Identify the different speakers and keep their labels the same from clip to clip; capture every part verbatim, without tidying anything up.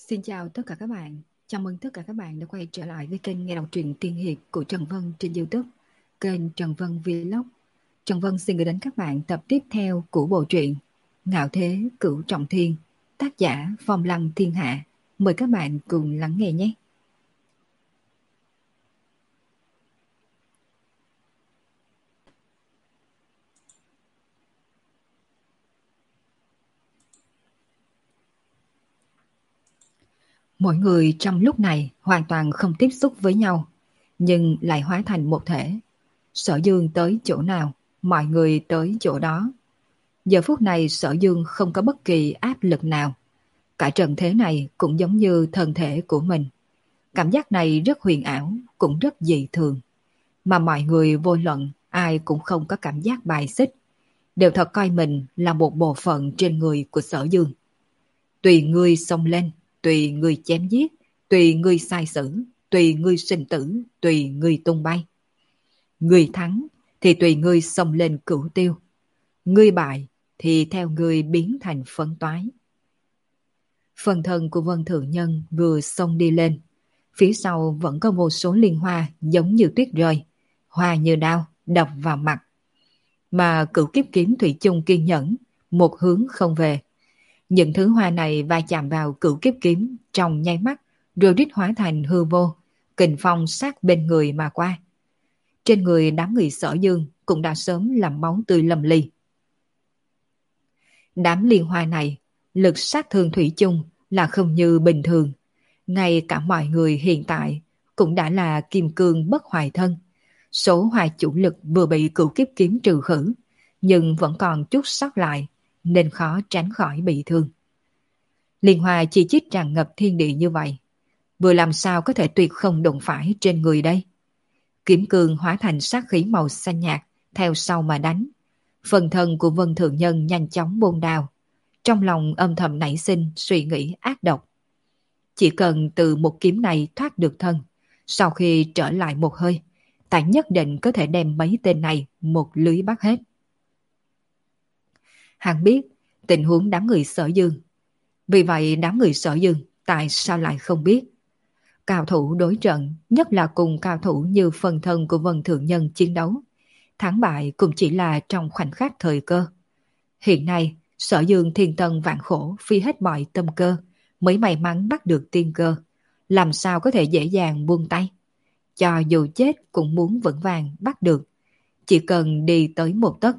Speaker 1: Xin chào tất cả các bạn. Chào mừng tất cả các bạn đã quay trở lại với kênh nghe đọc truyện tiên hiệp của Trần Vân trên YouTube, kênh Trần Vân Vlog. Trần Vân xin gửi đến các bạn tập tiếp theo của bộ truyện Ngạo Thế Cửu Trọng Thiên, tác giả Phong Lăng Thiên Hạ. Mời các bạn cùng lắng nghe nhé. Mỗi người trong lúc này hoàn toàn không tiếp xúc với nhau, nhưng lại hóa thành một thể. Sở Dương tới chỗ nào, mọi người tới chỗ đó. Giờ phút này Sở Dương không có bất kỳ áp lực nào. Cả trần thế này cũng giống như thân thể của mình. Cảm giác này rất huyền ảo, cũng rất dị thường. Mà mọi người vô luận, ai cũng không có cảm giác bài xích. Đều thật coi mình là một bộ phận trên người của Sở Dương. Tùy ngươi xông lên, tùy ngươi chém giết, tùy ngươi sai xử, tùy ngươi sinh tử, tùy ngươi tung bay. Ngươi thắng thì tùy ngươi xông lên cửu tiêu. Ngươi bại thì theo ngươi biến thành phấn toái. Phần thân của Vân Thượng Nhân vừa xông đi lên. Phía sau vẫn có vô số liên hoa giống như tuyết rơi. Hoa như đao, đập vào mặt. Mà cửu kiếp kiếm thủy chung kiên nhẫn, một hướng không về. Những thứ hoa này va chạm vào cửu kiếp kiếm trong nháy mắt, rồi rít hóa thành hư vô, kình phong sát bên người mà qua. Trên người đám người Sở Dương cũng đã sớm làm máu tươi lầm ly. Đám liên hoa này, lực sát thương thủy chung là không như bình thường. Ngay cả mọi người hiện tại cũng đã là kim cương bất hoại thân. Số hoa chủ lực vừa bị cửu kiếp kiếm trừ khử, nhưng vẫn còn chút sót lại, nên khó tránh khỏi bị thương. Liên hoa chi chít tràn ngập thiên địa như vậy, vừa làm sao có thể tuyệt không đụng phải trên người đây? Kiếm cương hóa thành sát khí màu xanh nhạt, theo sau mà đánh. Phần thân của Vân Thượng Nhân nhanh chóng bôn đào. Trong lòng âm thầm nảy sinh suy nghĩ ác độc. Chỉ cần từ một kiếm này thoát được thân, sau khi trở lại một hơi, ta nhất định có thể đem mấy tên này một lưới bắt hết. Hắn biết tình huống đám người Sở Dương. Vì vậy đám người Sở Dương tại sao lại không biết? Cao thủ đối trận, nhất là cùng cao thủ như phần thân của Vân Thượng Nhân chiến đấu. Thắng bại cũng chỉ là trong khoảnh khắc thời cơ. Hiện nay, Sở Dương thiên tân vạn khổ phi hết mọi tâm cơ, mới may mắn bắt được tiên cơ. Làm sao có thể dễ dàng buông tay? Cho dù chết cũng muốn vững vàng bắt được. Chỉ cần đi tới một tấc.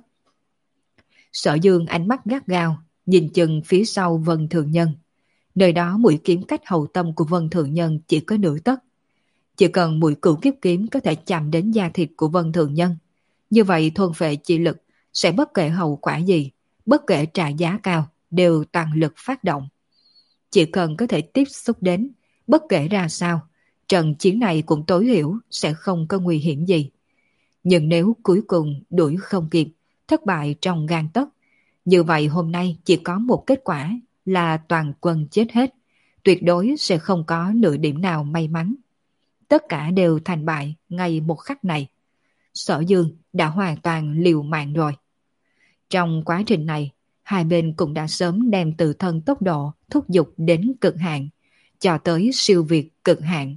Speaker 1: Sở Dương ánh mắt gắt gao, nhìn chừng phía sau Vân Thượng Nhân. Nơi đó mũi kiếm cách hậu tâm của Vân Thượng Nhân chỉ có nửa tấc. Chỉ cần mũi cửu kiếp kiếm có thể chạm đến da thịt của Vân Thượng Nhân, như vậy thôn phệ chi lực sẽ bất kể hậu quả gì, bất kể trả giá cao, đều toàn lực phát động. Chỉ cần có thể tiếp xúc đến, bất kể ra sao, trận chiến này cũng tối thiểu sẽ không có nguy hiểm gì. Nhưng nếu cuối cùng đuổi không kịp, thất bại trong gang tấc, như vậy hôm nay chỉ có một kết quả là toàn quân chết hết, tuyệt đối sẽ không có nửa điểm nào may mắn. Tất cả đều thành bại ngay một khắc này. Sở Dương đã hoàn toàn liều mạng rồi. Trong quá trình này, hai bên cũng đã sớm đem tự thân tốc độ thúc giục đến cực hạn, cho tới siêu việt cực hạn.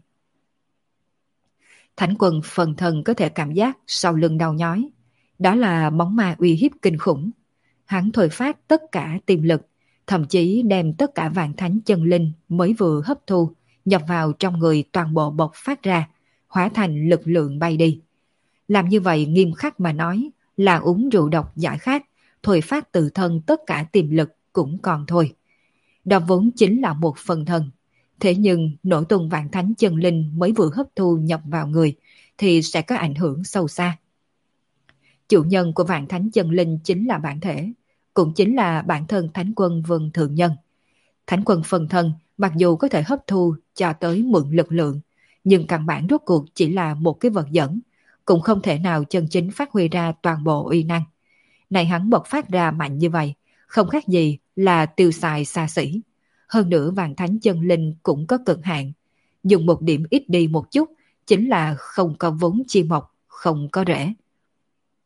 Speaker 1: Thánh quân phần thân có thể cảm giác sau lưng đau nhói. Đó là bóng ma uy hiếp kinh khủng. Hắn thôi phát tất cả tiềm lực, thậm chí đem tất cả vạn thánh chân linh mới vừa hấp thu, nhập vào trong người toàn bộ bộc phát ra, hóa thành lực lượng bay đi. Làm như vậy nghiêm khắc mà nói là uống rượu độc giải khát, thôi phát tự thân tất cả tiềm lực cũng còn thôi. Đó vốn chính là một phần thân. Thế nhưng nổ tung vạn thánh chân linh mới vừa hấp thu nhập vào người thì sẽ có ảnh hưởng sâu xa. Chủ nhân của vạn thánh chân linh chính là bản thể, cũng chính là bản thân Thánh quân Vân Thượng Nhân. Thánh quân phần thân mặc dù có thể hấp thu cho tới mượn lực lượng, nhưng căn bản rốt cuộc chỉ là một cái vật dẫn, cũng không thể nào chân chính phát huy ra toàn bộ uy năng. Này hắn bộc phát ra mạnh như vậy, không khác gì là tiêu xài xa xỉ. Hơn nữa vạn thánh chân linh cũng có cực hạn. Dùng một điểm ít đi một chút, chính là không có vốn chi mộc, không có rễ.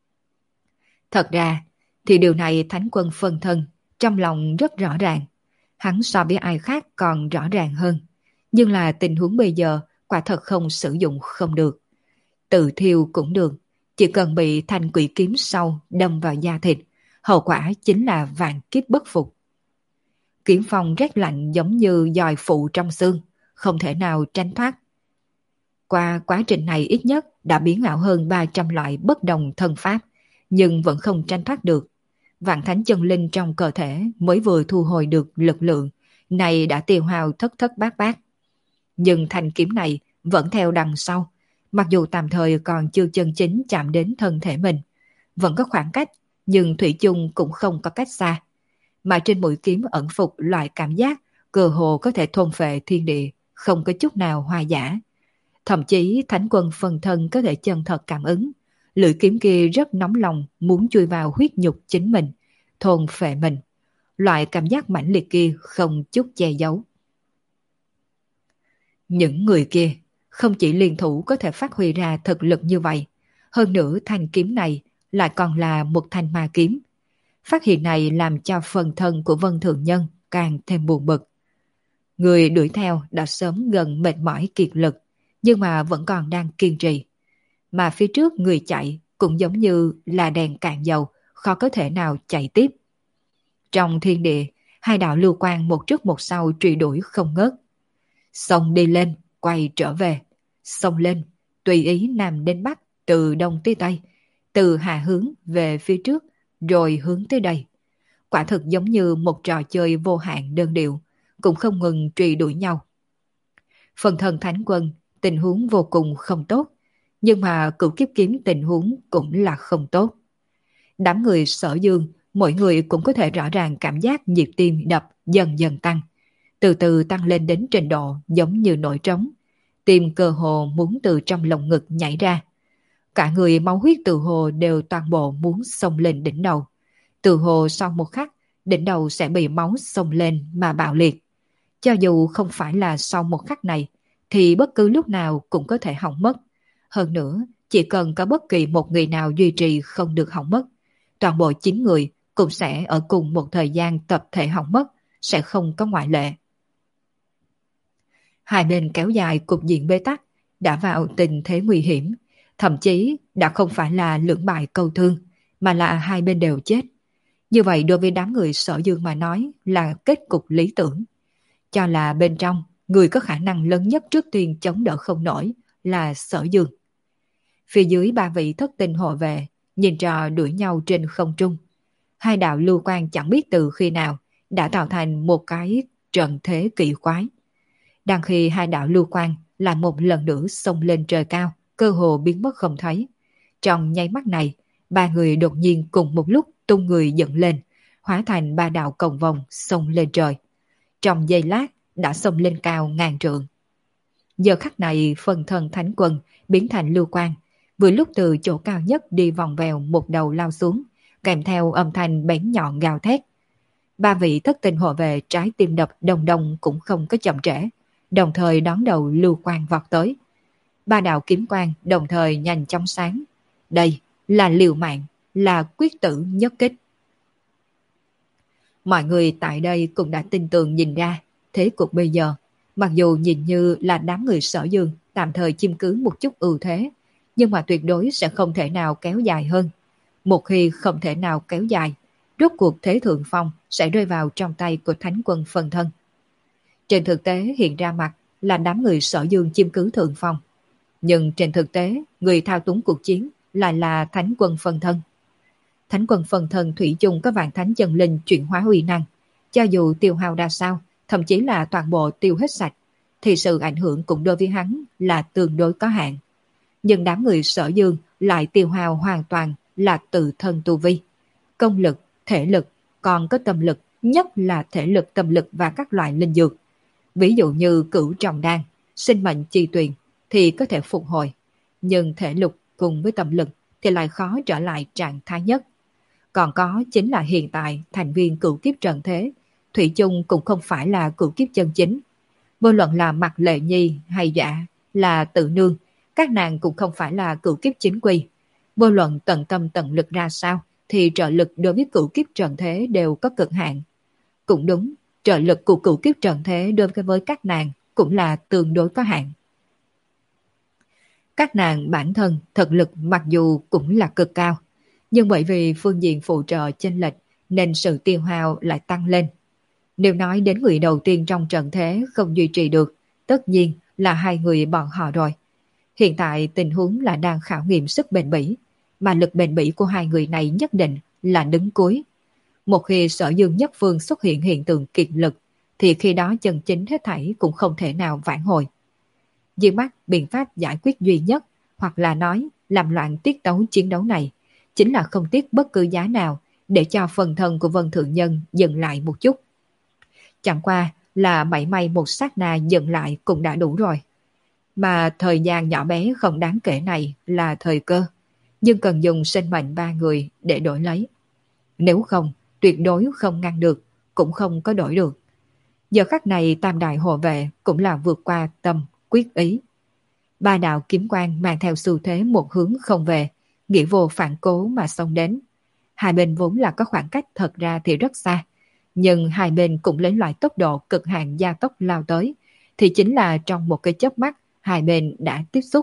Speaker 1: Thật ra, thì điều này Thánh quân phân thân, trong lòng rất rõ ràng. Hắn so với ai khác còn rõ ràng hơn. Nhưng là tình huống bây giờ quả thật không sử dụng không được. Tự thiêu cũng được, chỉ cần bị thanh quỷ kiếm sau đâm vào da thịt, hậu quả chính là vạn kiếp bất phục. Kiếm phong rét lạnh giống như dòi phụ trong xương, không thể nào tránh thoát. Qua quá trình này ít nhất đã biến ảo hơn ba trăm loại bất đồng thân pháp, nhưng vẫn không tránh thoát được. Vạn thánh chân linh trong cơ thể mới vừa thu hồi được lực lượng, này đã tiêu hao thất thất bát bát. Nhưng thanh kiếm này vẫn theo đằng sau, mặc dù tạm thời còn chưa chân chính chạm đến thân thể mình. Vẫn có khoảng cách, nhưng thủy chung cũng không có cách xa. Mà trên mũi kiếm ẩn phục loại cảm giác cơ hồ có thể thôn phệ thiên địa, không có chút nào hoa giả. Thậm chí thánh quân phần thân có thể chân thật cảm ứng. Lưỡi kiếm kia rất nóng lòng muốn chui vào huyết nhục chính mình, thôn phệ mình. Loại cảm giác mãnh liệt kia không chút che giấu. Những người kia không chỉ liên thủ có thể phát huy ra thực lực như vậy, hơn nữa thanh kiếm này lại còn là một thanh ma kiếm. Phát hiện này làm cho phần thân của Vân Thượng Nhân càng thêm buồn bực. Người đuổi theo đã sớm gần mệt mỏi kiệt lực, nhưng mà vẫn còn đang kiên trì. Mà phía trước người chạy cũng giống như là đèn cạn dầu, khó có thể nào chạy tiếp. Trong thiên địa, hai đạo lưu quang một trước một sau truy đuổi không ngớt. Xông đi lên, quay trở về. Xông lên, tùy ý nam đến bắc, từ đông tới tây, từ hạ hướng về phía trước, rồi hướng tới đây. Quả thực giống như một trò chơi vô hạn đơn điệu, cũng không ngừng truy đuổi nhau. Phần thân thánh quân, tình huống vô cùng không tốt, nhưng mà cửu kiếp kiếm tình huống cũng là không tốt. Đám người Sở Dương, mỗi người cũng có thể rõ ràng cảm giác nhịp tim đập dần dần tăng, từ từ tăng lên đến trình độ giống như nổi trống. Tim cơ hồ muốn từ trong lồng ngực nhảy ra. Cả người máu huyết từ hồ đều toàn bộ muốn xông lên đỉnh đầu. Từ hồ sau một khắc, đỉnh đầu sẽ bị máu xông lên mà bạo liệt. Cho dù không phải là sau một khắc này, thì bất cứ lúc nào cũng có thể hỏng mất. Hơn nữa, chỉ cần có bất kỳ một người nào duy trì không được hỏng mất, toàn bộ chín người cũng sẽ ở cùng một thời gian tập thể hỏng mất, sẽ không có ngoại lệ. Hai bên kéo dài cục diện bế tắc, đã vào tình thế nguy hiểm, thậm chí đã không phải là lưỡng bại câu thương, mà là hai bên đều chết. Như vậy đối với đám người Sở Dương mà nói là kết cục lý tưởng. Cho là bên trong, người có khả năng lớn nhất trước tiên chống đỡ không nổi là Sở Dương. Phía dưới ba vị thất tinh hộ vệ, nhìn trò đuổi nhau trên không trung. Hai đạo lưu quang chẳng biết từ khi nào đã tạo thành một cái trận thế kỳ quái. Đang khi hai đạo lưu quang lại một lần nữa xông lên trời cao, cơ hồ biến mất không thấy. Trong nháy mắt này, ba người đột nhiên cùng một lúc tung người dựng lên, hóa thành ba đạo cầu vòng xông lên trời. Trong giây lát đã xông lên cao ngàn trượng. Giờ khắc này phần thân thánh quân biến thành lưu quang, vừa lúc từ chỗ cao nhất đi vòng vèo một đầu lao xuống, kèm theo âm thanh bén nhọn gào thét. Ba vị thất tinh hộ vệ trái tim đập đồng đồng cũng không có chậm trễ, đồng thời đón đầu lưu quang vọt tới. Ba đạo kiếm quang đồng thời nhanh chóng sáng. Đây là liều mạng, là quyết tử nhất kích. Mọi người tại đây cũng đã tin tưởng nhìn ra thế cục bây giờ. Mặc dù nhìn như là đám người Sở Dương tạm thời chiếm cứ một chút ưu thế, nhưng mà tuyệt đối sẽ không thể nào kéo dài hơn. Một khi không thể nào kéo dài, rốt cuộc thế thượng phong sẽ rơi vào trong tay của thánh quân phần thân. Trên thực tế hiện ra mặt là đám người Sở Dương chiếm cứ thượng phong. Nhưng trên thực tế, người thao túng cuộc chiến lại là thánh quân phần thân. Thánh quân phần thân thủy chung có vạn thánh chân linh chuyển hóa uy năng. Cho dù tiêu hao ra sao, thậm chí là toàn bộ tiêu hết sạch, thì sự ảnh hưởng cũng đối với hắn là tương đối có hạn. Nhưng đám người Sở Dương lại tiêu hao hoàn toàn là tự thân tu vi. Công lực, thể lực, còn có tâm lực, nhất là thể lực, tâm lực và các loại linh dược. Ví dụ như cửu trọng đan, sinh mệnh chi tuyền thì có thể phục hồi. Nhưng thể lực cùng với tâm lực thì lại khó trở lại trạng thái nhất. Còn có chính là hiện tại thành viên cửu kiếp trần thế, thủy chung cũng không phải là cửu kiếp chân chính. Vô luận là Mạc Lệ Nhi hay Dạ, là Tự Nương, các nàng cũng không phải là cửu kiếp chính quy. Vô luận tận tâm tận lực ra sao, thì trợ lực đối với cửu kiếp trần thế đều có cực hạn. Cũng đúng, trợ lực của cửu kiếp trận thế đối với các nàng cũng là tương đối có hạn. Các nàng bản thân thực lực mặc dù cũng là cực cao, nhưng bởi vì phương diện phụ trợ chênh lệch nên sự tiêu hao lại tăng lên. Nếu nói đến người đầu tiên trong trận thế không duy trì được, tất nhiên là hai người bọn họ rồi. Hiện tại tình huống là đang khảo nghiệm sức bền bỉ, mà lực bền bỉ của hai người này nhất định là đứng cuối. Một khi Sở Dương nhất phương xuất hiện hiện tượng kiệt lực, thì khi đó chân chính hết thảy cũng không thể nào vãn hồi. Dưới mắt biện pháp giải quyết duy nhất, hoặc là nói làm loạn tiết tấu chiến đấu này, chính là không tiếc bất cứ giá nào để cho phần thân của Vân Thượng Nhân dừng lại một chút. Chẳng qua là mảy may một sát na dừng lại cũng đã đủ rồi. Mà thời gian nhỏ bé không đáng kể này là thời cơ, nhưng cần dùng sinh mệnh ba người để đổi lấy. Nếu không, tuyệt đối không ngăn được, cũng không có đổi được. Giờ khắc này tam đại hộ vệ cũng là vượt qua tâm, quyết ý. Ba đạo kiếm quang mang theo xu thế một hướng không về, nghĩa vô phản cố mà xông đến. Hai bên vốn là có khoảng cách thật ra thì rất xa, nhưng hai bên cũng lấy loại tốc độ cực hạn gia tốc lao tới, thì chính là trong một cái chớp mắt, hai bên đã tiếp xúc.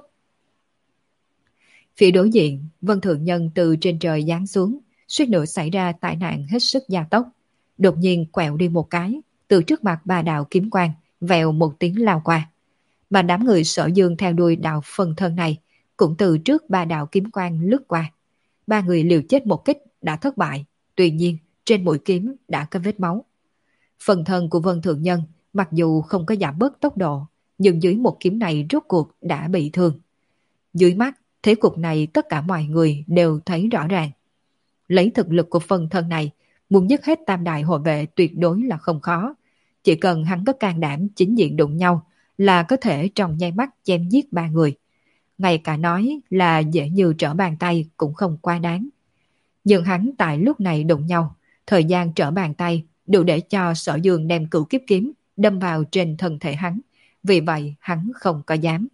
Speaker 1: Phía đối diện, Vân Thượng Nhân từ trên trời giáng xuống, suýt nữa xảy ra tai nạn hết sức gia tốc. Đột nhiên quẹo đi một cái, từ trước mặt ba đạo kiếm quang, vèo một tiếng lao qua. Mà đám người Sở Dương theo đuôi đạo phần thân này, cũng từ trước ba đạo kiếm quang lướt qua. Ba người liều chết một kích đã thất bại, tuy nhiên trên mũi kiếm đã có vết máu. Phần thân của Vân Thượng Nhân mặc dù không có giảm bớt tốc độ, nhưng dưới một kiếm này rốt cuộc đã bị thương. Dưới mắt, thế cục này tất cả mọi người đều thấy rõ ràng. Lấy thực lực của phần thân này, muốn dứt hết tam đại hộ vệ tuyệt đối là không khó. Chỉ cần hắn có can đảm chính diện đụng nhau là có thể trong nháy mắt chém giết ba người. Ngay cả nói là dễ như trở bàn tay cũng không quá đáng. Nhưng hắn tại lúc này đụng nhau, thời gian trở bàn tay đủ để cho Sở Dương đem cửu kiếp kiếm đâm vào trên thân thể hắn. Vì vậy hắn không có dám.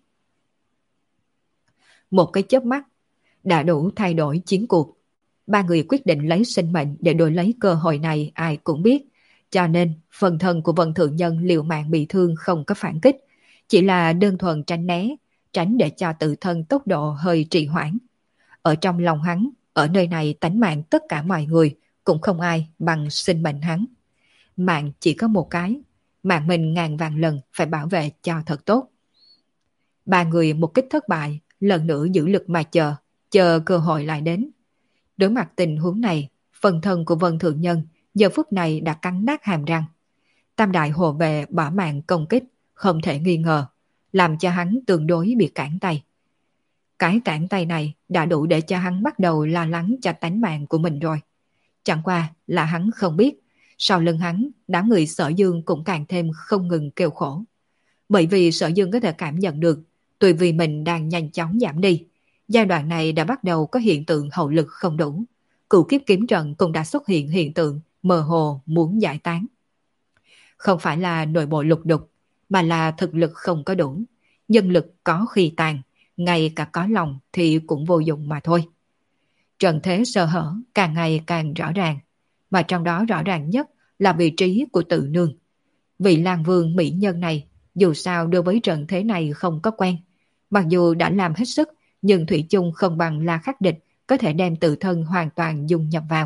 Speaker 1: Một cái chớp mắt đã đủ thay đổi chiến cuộc. Ba người quyết định lấy sinh mệnh để đổi lấy cơ hội này ai cũng biết. Cho nên phần thân của Vân Thượng Nhân liều mạng bị thương không có phản kích. Chỉ là đơn thuần tránh né, tránh để cho tự thân tốc độ hơi trì hoãn. Ở trong lòng hắn, ở nơi này tánh mạng tất cả mọi người cũng không ai bằng sinh mệnh hắn. Mạng chỉ có một cái, mạng mình ngàn vạn lần phải bảo vệ cho thật tốt. Ba người một kích thất bại, lần nữa giữ lực mà chờ, chờ cơ hội lại đến. Đối mặt tình huống này, phần thân của Vân Thượng Nhân giờ phút này đã cắn nát hàm răng. Tam đại hộ vệ bỏ mạng công kích, không thể nghi ngờ, làm cho hắn tương đối bị cản tay. Cái cản tay này đã đủ để cho hắn bắt đầu lo lắng cho tánh mạng của mình rồi. Chẳng qua là hắn không biết, sau lưng hắn, đám người Sở Dương cũng càng thêm không ngừng kêu khổ. Bởi vì Sở Dương có thể cảm nhận được, tuy vì mình đang nhanh chóng giảm đi, giai đoạn này đã bắt đầu có hiện tượng hậu lực không đủ. Cửu kiếp kiếm trận cũng đã xuất hiện hiện tượng mơ hồ muốn giải tán. Không phải là nội bộ lục đục, mà là thực lực không có đủ. Nhân lực có khi tàn, ngay cả có lòng thì cũng vô dụng mà thôi. Trận thế sơ hở càng ngày càng rõ ràng, mà trong đó rõ ràng nhất là vị trí của Tự Nương. Vị Lan Vương mỹ nhân này dù sao đối với trận thế này không có quen. Mặc dù đã làm hết sức, nhưng thủy chung không bằng La Khắc Địch có thể đem tự thân hoàn toàn dung nhập vào.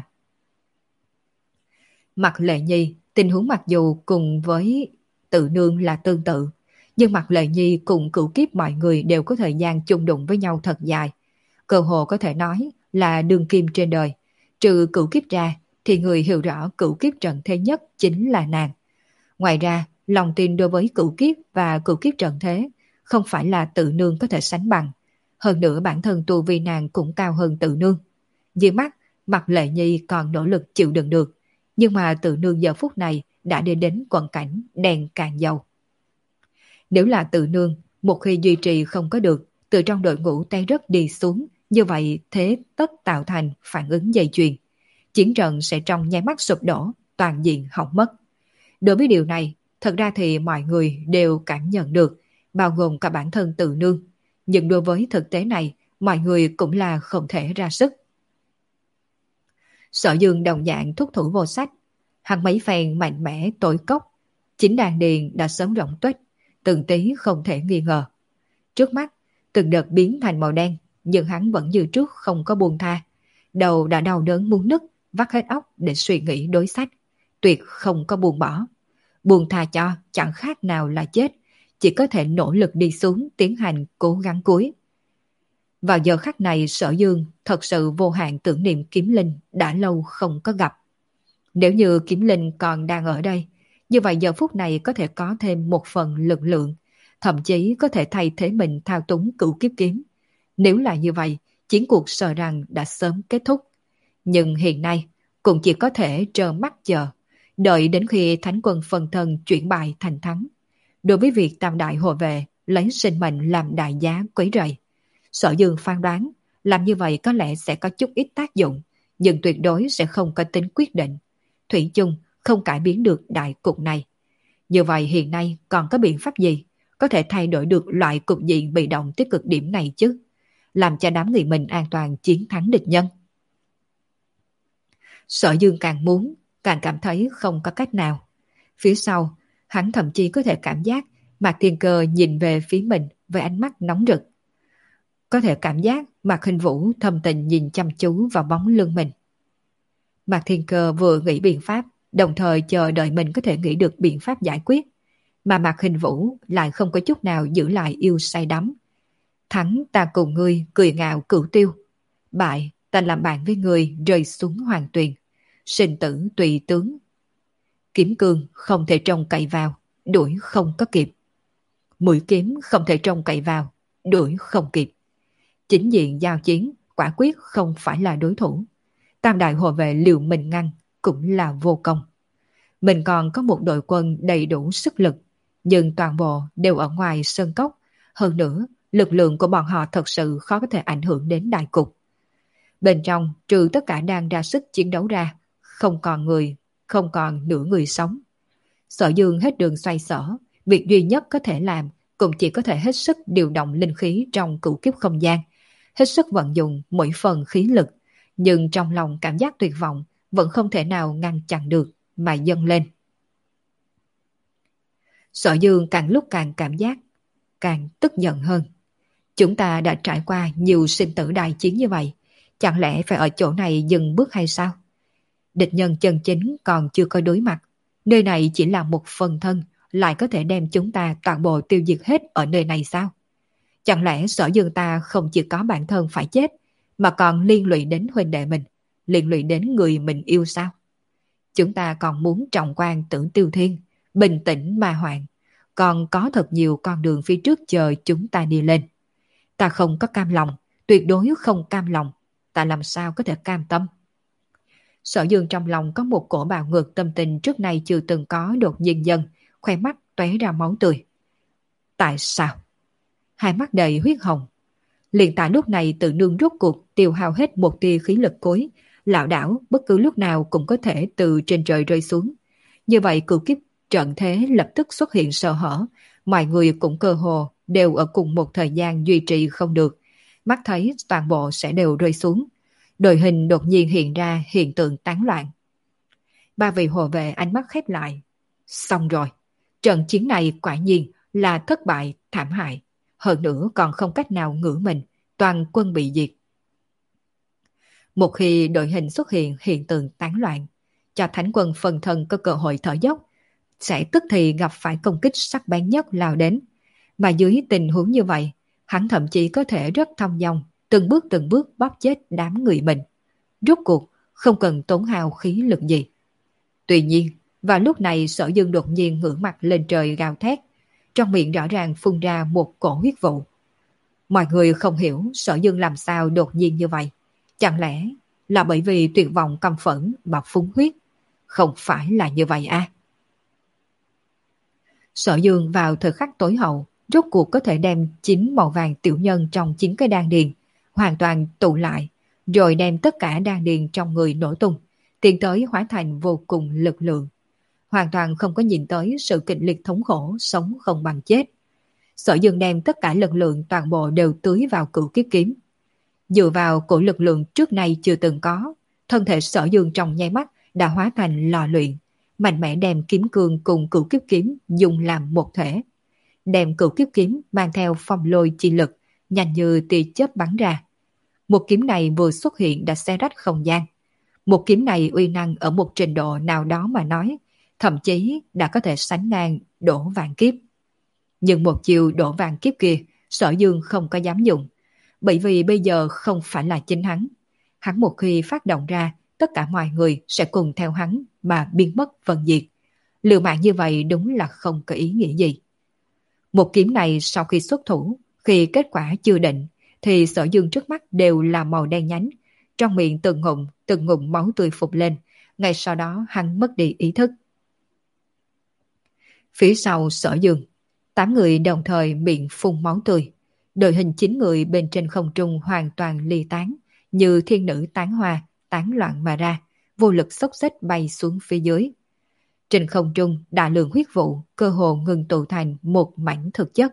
Speaker 1: Mặt Lệ Nhi, tình huống mặc dù cùng với Tự Nương là tương tự, nhưng Mặt Lệ Nhi cùng cửu kiếp mọi người đều có thời gian chung đụng với nhau thật dài. Cơ hồ có thể nói là đường kim trên đời. Trừ cửu kiếp ra, thì người hiểu rõ cửu kiếp trận thế nhất chính là nàng. Ngoài ra, lòng tin đối với cửu kiếp và cửu kiếp trận thế không phải là Tự Nương có thể sánh bằng. Hơn nữa bản thân tu vi nàng cũng cao hơn Tự Nương. Dưới mắt, Mặt Lệ Nhi còn nỗ lực chịu đựng được, nhưng mà Tự Nương giờ phút này đã đi đến quận cảnh đèn càng dầu. Nếu là Tự Nương, một khi duy trì không có được, từ trong đội ngũ tay rất đi xuống, như vậy thế tất tạo thành phản ứng dây chuyền. Chiến trận sẽ trong nháy mắt sụp đổ, toàn diện hỏng mất. Đối với điều này, thật ra thì mọi người đều cảm nhận được, bao gồm cả bản thân Tự Nương. Nhưng đối với thực tế này, mọi người cũng là không thể ra sức. Sở Dương đồng dạng thúc thủ vô sách. Hắn mấy phen mạnh mẽ tội cốc, chính đàn điền đã sớm rỗng tuếch, từng tí không thể nghi ngờ. Trước mắt, từng đợt biến thành màu đen, nhưng hắn vẫn như trước không có buông tha. Đầu đã đau đớn muốn nứt, vắt hết óc để suy nghĩ đối sách, tuyệt không có buông bỏ. Buông tha cho chẳng khác nào là chết, chỉ có thể nỗ lực đi xuống tiến hành cố gắng cuối. Vào giờ khắc này Sở Dương thật sự vô hạn tưởng niệm Kiếm Linh đã lâu không có gặp. Nếu như Kiếm Linh còn đang ở đây, như vậy giờ phút này có thể có thêm một phần lực lượng, thậm chí có thể thay thế mình thao túng cửu kiếp kiếm. Nếu là như vậy, chiến cuộc sợ rằng đã sớm kết thúc. Nhưng hiện nay cũng chỉ có thể trơ mắt chờ, đợi đến khi Thánh quân phân thân chuyển bại thành thắng. Đối với việc tam đại hộ vệ lấy sinh mệnh làm đại giá quấy rầy, Sở Dương phán đoán làm như vậy có lẽ sẽ có chút ít tác dụng, nhưng tuyệt đối sẽ không có tính quyết định. Thủy chung không cải biến được đại cục này. Như vậy hiện nay còn có biện pháp gì có thể thay đổi được loại cục diện bị động tới cực điểm này chứ? Làm cho đám người mình an toàn chiến thắng địch nhân. Sở Dương càng muốn, càng cảm thấy không có cách nào. Phía sau, hắn thậm chí có thể cảm giác Mạc Thiên Cơ nhìn về phía mình với ánh mắt nóng rực. Có thể cảm giác Mạc Hình Vũ thâm tình nhìn chăm chú vào bóng lưng mình. Mạc Thiên Cơ vừa nghĩ biện pháp, đồng thời chờ đợi mình có thể nghĩ được biện pháp giải quyết. Mà Mạc Hình Vũ lại không có chút nào giữ lại yêu say đắm. Thắng ta cùng ngươi cười ngạo cửu tiêu. Bại ta làm bạn với ngươi rơi xuống hoàng tuyền. Sinh tử tùy tướng. Kiếm cương không thể trông cậy vào, đuổi không có kịp. Mũi kiếm không thể trông cậy vào, đuổi không kịp. Chính diện giao chiến quả quyết không phải là đối thủ. Tam đại hộ vệ liều mình ngăn cũng là vô công. Mình còn có một đội quân đầy đủ sức lực, nhưng toàn bộ đều ở ngoài sơn cốc. Hơn nữa, lực lượng của bọn họ thật sự khó có thể ảnh hưởng đến đại cục. Bên trong, trừ tất cả đang ra sức chiến đấu ra, không còn người, không còn nửa người sống. Sở Dương hết đường xoay sở, việc duy nhất có thể làm cũng chỉ có thể hết sức điều động linh khí trong cửu kiếp không gian, hết sức vận dụng mỗi phần khí lực, nhưng trong lòng cảm giác tuyệt vọng vẫn không thể nào ngăn chặn được mà dâng lên. Sở Dương càng lúc càng cảm giác, càng tức giận hơn. Chúng ta đã trải qua nhiều sinh tử đại chiến như vậy, chẳng lẽ phải ở chỗ này dừng bước hay sao? Địch nhân chân chính còn chưa có đối mặt, nơi này chỉ là một phần thân, lại có thể đem chúng ta toàn bộ tiêu diệt hết ở nơi này sao? Chẳng lẽ Sở Dương ta không chỉ có bản thân phải chết, mà còn liên lụy đến huynh đệ mình, liên lụy đến người mình yêu sao? Chúng ta còn muốn trọng quan tưởng tiêu thiên, bình tĩnh mà hoạn, còn có thật nhiều con đường phía trước chờ chúng ta đi lên. Ta không có cam lòng, tuyệt đối không cam lòng, ta làm sao có thể cam tâm? Sở Dương trong lòng có một cổ bạo ngược tâm tình trước nay chưa từng có đột nhiên dần, khoe mắt tóe ra máu tươi. Tại sao? Hai mắt đầy huyết hồng. Liền tại lúc này tự nương rốt cuộc tiêu hao hết một tia khí lực cuối, lảo đảo bất cứ lúc nào cũng có thể từ trên trời rơi xuống. Như vậy cửu kiếp trận thế lập tức xuất hiện sơ hở, mọi người cũng cơ hồ đều ở cùng một thời gian duy trì không được, mắt thấy toàn bộ sẽ đều rơi xuống. Đội hình đột nhiên hiện ra hiện tượng tán loạn. Ba vị hộ vệ ánh mắt khép lại. Xong rồi, trận chiến này quả nhiên là thất bại thảm hại, hơn nữa còn không cách nào ngửa mình, toàn quân bị diệt. Một khi đội hình xuất hiện hiện tượng tán loạn, cho Thánh quân phần thân có cơ hội thở dốc, sẽ tức thì gặp phải công kích sắc bén nhất lao đến. Mà dưới tình huống như vậy, hắn thậm chí có thể rất thong dong, từng bước từng bước bóp chết đám người mình. Rốt cuộc, không cần tốn hao khí lực gì. Tuy nhiên, vào lúc này Sở Dương đột nhiên ngửa mặt lên trời gào thét, trong miệng rõ ràng phun ra một cổ huyết vụ. Mọi người không hiểu Sở Dương làm sao đột nhiên như vậy. Chẳng lẽ là bởi vì tuyệt vọng căm phẫn mà phun huyết? Không phải là như vậy à? Sở Dương vào thời khắc tối hậu, rốt cuộc có thể đem chín màu vàng tiểu nhân trong chín cái đan điền hoàn toàn tụ lại, rồi đem tất cả đan điền trong người nổ tung, tiến tới hóa thành vô cùng lực lượng. Hoàn toàn không có nhìn tới sự kịch liệt thống khổ sống không bằng chết. Sở Dương đem tất cả lực lượng toàn bộ đều tưới vào cửu kiếp kiếm. Dựa vào cổ lực lượng trước nay chưa từng có, thân thể Sở Dương trong nháy mắt đã hóa thành lò luyện, mạnh mẽ đem kiếm cương cùng cửu kiếp kiếm dùng làm một thể. Đem cửu kiếp kiếm mang theo phong lôi chi lực, nhanh như tia chớp bắn ra. Một kiếm này vừa xuất hiện đã xé rách không gian. Một kiếm này uy năng ở một trình độ nào đó mà nói, thậm chí đã có thể sánh ngang đổ vạn kiếp. Nhưng một chiều đổ vạn kiếp kia, Sở Dương không có dám dùng, bởi vì bây giờ không phải là chính hắn. Hắn một khi phát động ra, tất cả mọi người sẽ cùng theo hắn mà biến mất vân diệt. Liều mạng như vậy đúng là không có ý nghĩa gì. Một kiếm này sau khi xuất thủ, khi kết quả chưa định, thì Sở Dương trước mắt đều là màu đen nhánh, trong miệng từng ngụm, từng ngụm máu tươi phụt lên, ngay sau đó hắn mất đi ý thức. Phía sau Sở Dương, tám người đồng thời miệng phun máu tươi, đội hình chín người bên trên không trung hoàn toàn ly tán, như thiên nữ tán hoa, tán loạn mà ra, vô lực xốc xếch bay xuống phía dưới. Trên không trung, đại lượng huyết vụ cơ hồ ngừng tụ thành một mảnh thực chất.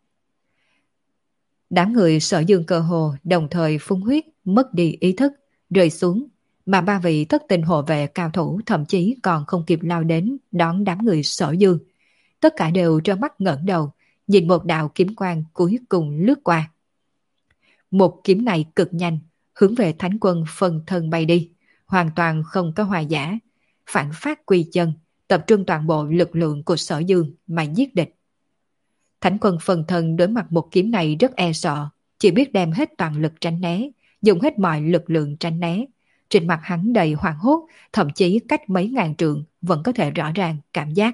Speaker 1: Đám người Sở Dương cơ hồ đồng thời phun huyết, mất đi ý thức, rơi xuống, mà ba vị thất tình hộ vệ cao thủ thậm chí còn không kịp lao đến đón đám người Sở Dương. Tất cả đều trơ mắt ngẩng đầu, nhìn một đạo kiếm quang cuối cùng lướt qua. Một kiếm này cực nhanh, hướng về Thánh Quân phân thân bay đi, hoàn toàn không có hòa giả, phản phát quy chân, tập trung toàn bộ lực lượng của Sở Dương mà giết địch. Thánh Quân phân thân đối mặt một kiếm này rất e sợ, chỉ biết đem hết toàn lực tránh né, dùng hết mọi lực lượng tránh né. Trên mặt hắn đầy hoảng hốt, thậm chí cách mấy ngàn trượng vẫn có thể rõ ràng cảm giác.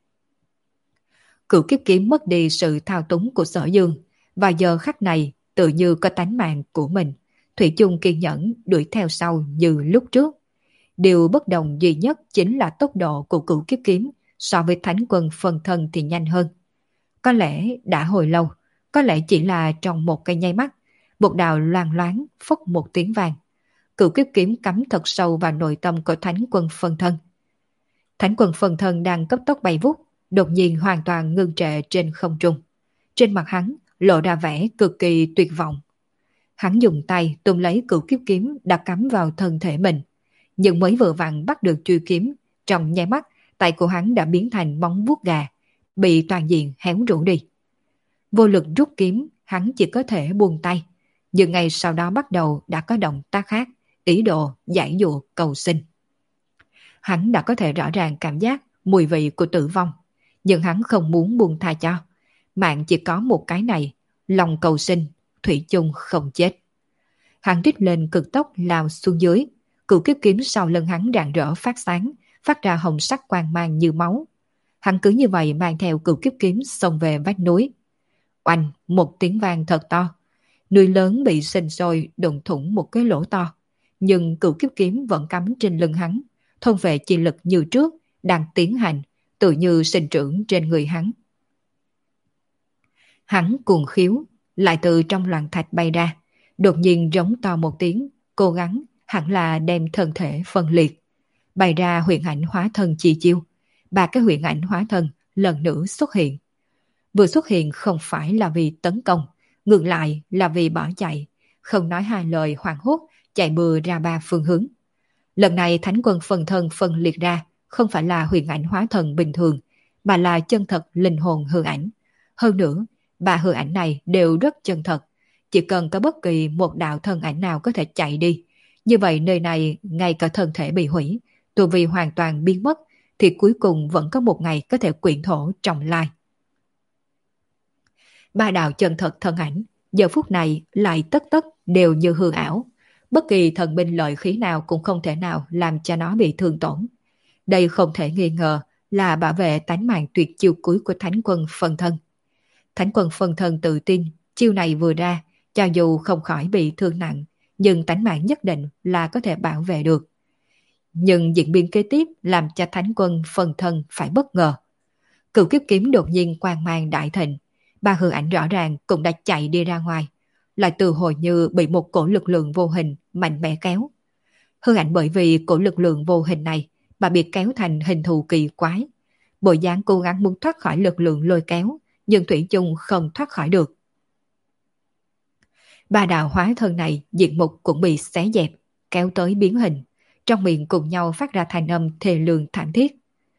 Speaker 1: Cửu kiếp kiếm mất đi sự thao túng của Sở Dương, và giờ khắc này tự như có tánh mạng của mình, thủy chung kiên nhẫn đuổi theo sau như lúc trước. Điều bất đồng duy nhất chính là tốc độ của cửu kiếp kiếm so với Thánh Quân phân thân thì nhanh hơn. Có lẽ đã hồi lâu, có lẽ chỉ là trong một cái nháy mắt, một đạo loang loáng phốc một tiếng vàng. Cửu kiếp kiếm cắm thật sâu vào nội tâm của Thánh Quân phân thân. Thánh Quân phân thân đang cấp tốc bay vút, đột nhiên hoàn toàn ngưng trệ trên không trung. Trên mặt hắn lộ ra vẻ cực kỳ tuyệt vọng. Hắn dùng tay túm lấy cửu kiếp kiếm đã cắm vào thân thể mình, nhưng mới vừa vặn bắt được chuôi kiếm, trong nháy mắt tay của hắn đã biến thành móng vuốt gà, bị toàn diện héo rũ đi. Vô lực rút kiếm, hắn chỉ có thể buông tay, nhưng ngay sau đó bắt đầu đã có động tác khác, ý đồ giải dụa cầu sinh. Hắn đã có thể rõ ràng cảm giác mùi vị của tử vong, nhưng hắn không muốn buông tha cho. Mạng chỉ có một cái này, lòng cầu sinh, thủy chung không chết. Hắn rít lên cực tốc lao xuống dưới, cửu kiếp kiếm sau lưng hắn rạng rỡ phát sáng, phát ra hồng sắc quang mang như máu. Hắn cứ như vậy mang theo cửu kiếp kiếm xông về vách núi. Oanh, một tiếng vang thật to. Núi lớn bị sinh sôi đụng thủng một cái lỗ to, nhưng cửu kiếp kiếm vẫn cắm trên lưng hắn, thôn vệ chi lực như trước đang tiến hành, tự như sinh trưởng trên người hắn. Hắn cuồng khiếu, lại từ trong loạn thạch bay ra, đột nhiên rống to một tiếng, cố gắng hẳn là đem thân thể phân liệt. Bày ra huyền ảnh hóa thân chi chiêu, ba cái huyền ảnh hóa thân lần nữa xuất hiện. Vừa xuất hiện không phải là vì tấn công, ngược lại là vì bỏ chạy, không nói hai lời hoảng hốt, chạy bừa ra ba phương hướng. Lần này Thánh Quân phân thân phân liệt ra, không phải là huyền ảnh hóa thân bình thường, mà là chân thật linh hồn hư ảnh. Hơn nữa, ba hư ảnh này đều rất chân thật, chỉ cần có bất kỳ một đạo thân ảnh nào có thể chạy đi. Như vậy nơi này ngay cả thân thể bị hủy, tu vi hoàn toàn biến mất, thì cuối cùng vẫn có một ngày có thể quyện thổ trọng lai. Ba đạo chân thật thân ảnh, giờ phút này lại tất tất đều như hư ảo. Bất kỳ thần binh lợi khí nào cũng không thể nào làm cho nó bị thương tổn. Đây không thể nghi ngờ là bảo vệ tánh mạng tuyệt chiêu cuối của Thánh Quân phân thân. Thánh Quân phân thân tự tin, chiêu này vừa ra, cho dù không khỏi bị thương nặng, nhưng tánh mạng nhất định là có thể bảo vệ được. Nhưng diễn biến kế tiếp làm cho Thánh Quân phân thân phải bất ngờ. Cửu kiếp kiếm đột nhiên quang mang đại thịnh, ba hư ảnh rõ ràng cũng đã chạy đi ra ngoài, lại từ hồi như bị một cổ lực lượng vô hình mạnh mẽ kéo. Hư ảnh bởi vì cổ lực lượng vô hình này mà bị kéo thành hình thù kỳ quái. Bộ dáng cố gắng muốn thoát khỏi lực lượng lôi kéo, nhưng thủy chung không thoát khỏi được. Ba đạo hóa thân này diện mục cũng bị xé dẹp, kéo tới biến hình, trong miệng cùng nhau phát ra thanh âm thê lương thảm thiết.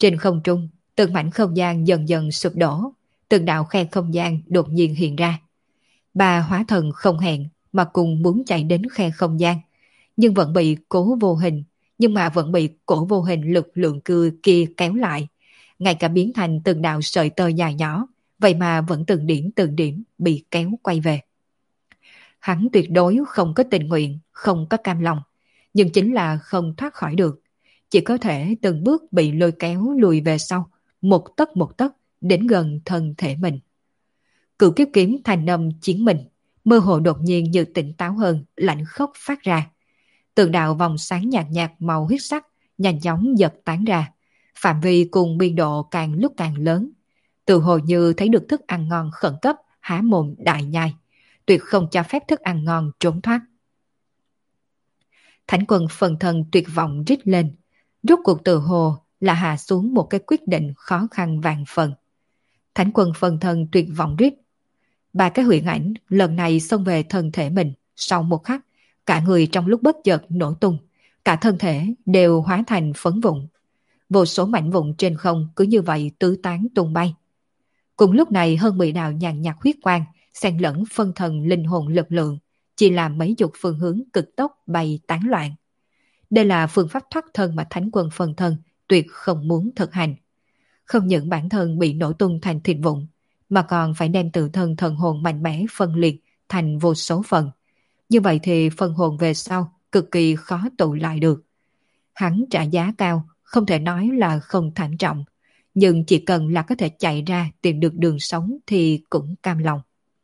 Speaker 1: Trên không trung, từng mảnh không gian dần dần sụp đổ, từng đạo khe không gian đột nhiên hiện ra. Ba hóa thần không hẹn mà cùng muốn chạy đến khe không gian, nhưng vẫn bị cố vô hình, nhưng mà vẫn bị cổ vô hình lực lượng cưa kia kéo lại, ngay cả biến thành từng đạo sợi tơ dài nhỏ, vậy mà vẫn từng điểm từng điểm bị kéo quay về. Hắn tuyệt đối không có tình nguyện, không có cam lòng, nhưng chính là không thoát khỏi được, chỉ có thể từng bước bị lôi kéo lùi về sau, một tấc một tấc đến gần thân thể mình. Cửu kiếp kiếm thành âm chiến mình, mơ hồ đột nhiên như tỉnh táo hơn, lạnh khốc phát ra. Từng đạo vòng sáng nhạt nhạt màu huyết sắc nhanh chóng giật tán ra, phạm vi cùng biên độ càng lúc càng lớn. Tự hồ như thấy được thức ăn ngon khẩn cấp, há mồm đại nhai, tuyệt không cho phép thức ăn ngon trốn thoát. Thánh quân phần thân tuyệt vọng rít lên, rốt cuộc tự hồ là hạ xuống một cái quyết định khó khăn vạn phần. Thánh quân phần thân tuyệt vọng rít. Ba cái huyền ảnh lần này xông về thân thể mình, sau một khắc, cả người trong lúc bất chợt nổ tung, cả thân thể đều hóa thành phấn vụn. Vô số mảnh vụn trên không cứ như vậy tứ tán tung bay. Cùng lúc này hơn mười đạo nhàn nhạt huyết quang, xen lẫn phân thần linh hồn lực lượng, chỉ làm mấy chục phương hướng cực tốc bay tán loạn. Đây là phương pháp thoát thân mà thánh quân phân thân tuyệt không muốn thực hành. Không những bản thân bị nổ tung thành thịt vụn, mà còn phải đem tự thân thần hồn mạnh mẽ phân liệt thành vô số phần. Như vậy thì phần hồn về sau cực kỳ khó tụ lại được. Hắn trả giá cao, không thể nói là không thảm trọng, nhưng chỉ cần là có thể chạy ra tìm được đường sống thì cũng cam lòng.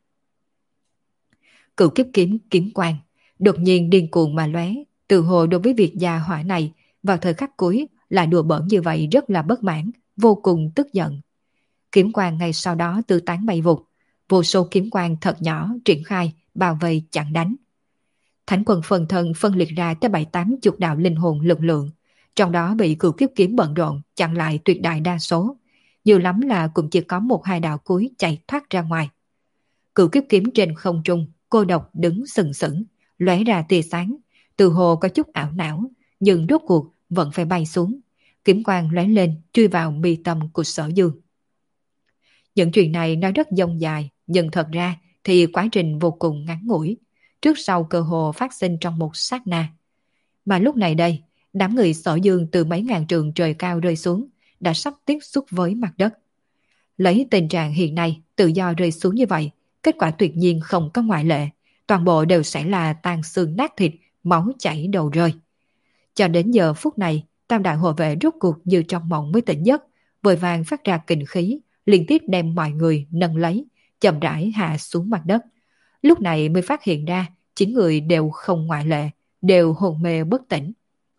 Speaker 1: Cửu kiếp kiếm kiếm quang đột nhiên điên cuồng mà lóe, tự hồ đối với việc gia hỏa này vào thời khắc cuối lại đùa bỡn như vậy rất là bất mãn, vô cùng tức giận. Kiếm quang ngay sau đó tư tán bay vụt, vô số kiếm quang thật nhỏ triển khai bao vây chặn đánh. Thánh quân phần thân phân liệt ra tới bảy tám chục đạo linh hồn lực lượng, trong đó bị cửu kiếp kiếm bận rộn chặn lại tuyệt đại đa số, nhiều lắm là cũng chỉ có một hai đạo cuối chạy thoát ra ngoài. Cửu kiếp kiếm trên không trung cô độc đứng sừng sững, lóe ra tia sáng, từ hồ có chút ảo não, nhưng rốt cuộc vẫn phải bay xuống. Kiếm quang lóe lên chui vào mi tâm của Sở Dương. Những chuyện này nói rất dông dài, nhưng thật ra thì quá trình vô cùng ngắn ngủi, trước sau cơ hồ phát sinh trong một sát na. Mà lúc này đây, đám người Sở Dương từ mấy ngàn trường trời cao rơi xuống, đã sắp tiếp xúc với mặt đất. Lấy tình trạng hiện nay, tự do rơi xuống như vậy, kết quả tuyệt nhiên không có ngoại lệ, toàn bộ đều sẽ là tan xương nát thịt, máu chảy đầu rơi. Cho đến giờ phút này, tam đại hộ vệ rốt cuộc như trong mộng mới tỉnh giấc, vội vàng phát ra kình khí, liên tiếp đem mọi người nâng lấy, chậm rãi hạ xuống mặt đất. Lúc này mới phát hiện ra, chín người đều không ngoại lệ, đều hồn mê bất tỉnh.